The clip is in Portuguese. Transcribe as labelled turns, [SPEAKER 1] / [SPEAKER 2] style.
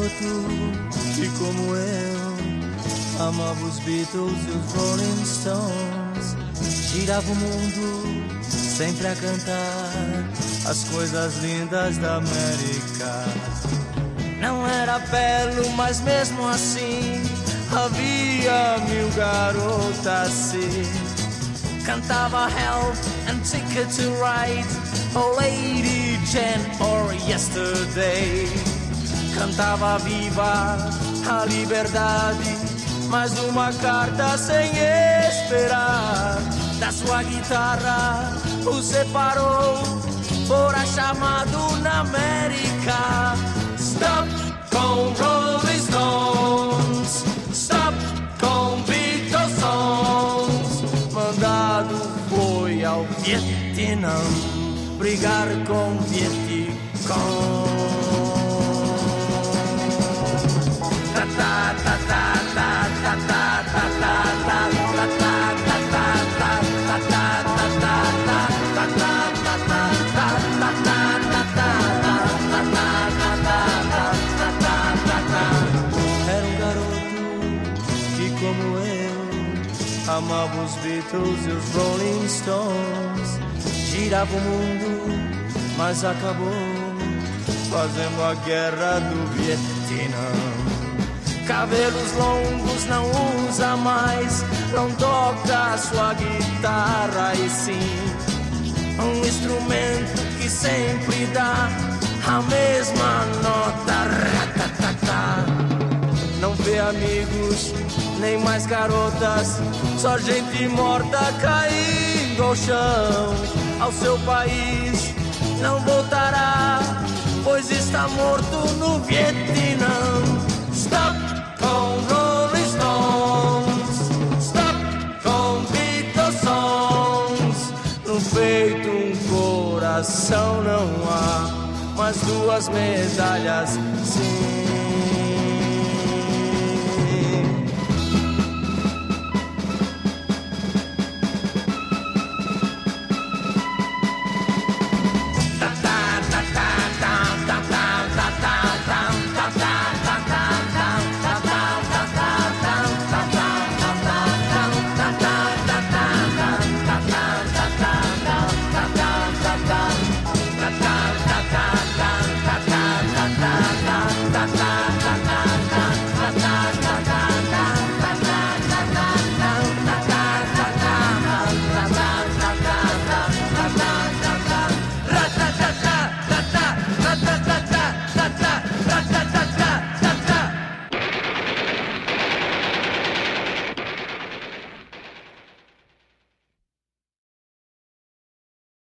[SPEAKER 1] garoto que, como eu, amava os Beatles e os Rolling Stones. Girava o mundo sempre a cantar as coisas lindas da América. Não era belo, mas mesmo assim havia 1000 garotas, sim. Cantava Help and Ticket to Ride, Oh Lady Jane or Yesterday. Cantava Viva a Liberdade, mais uma carta sem esperar. Da sua guitarra o separou, fora chamado na América. Stop com Rolling Stones, stop com Beatles songs. Mandado foi ao Vietnã brigar com Vietcong. Ta ta ta ta ta ta ta ta ta ta amava os Beatles e os Rolling Stones. Girava o mundo, mas acabou fazendo a guerra do Vietnã. Cabelos longos não usa mais, não toca sua guitarra e sim um instrumento que sempre dá a mesma nota. Ratatata. Não vê amigos, nem mais garotas, só gente morta caindo ao chão. Ao seu país não voltará, pois está morto no Vietnã. Stop com Rolling Stones, stop com Beatles songs. No peito um coração não há, mas 2 medalhas sim.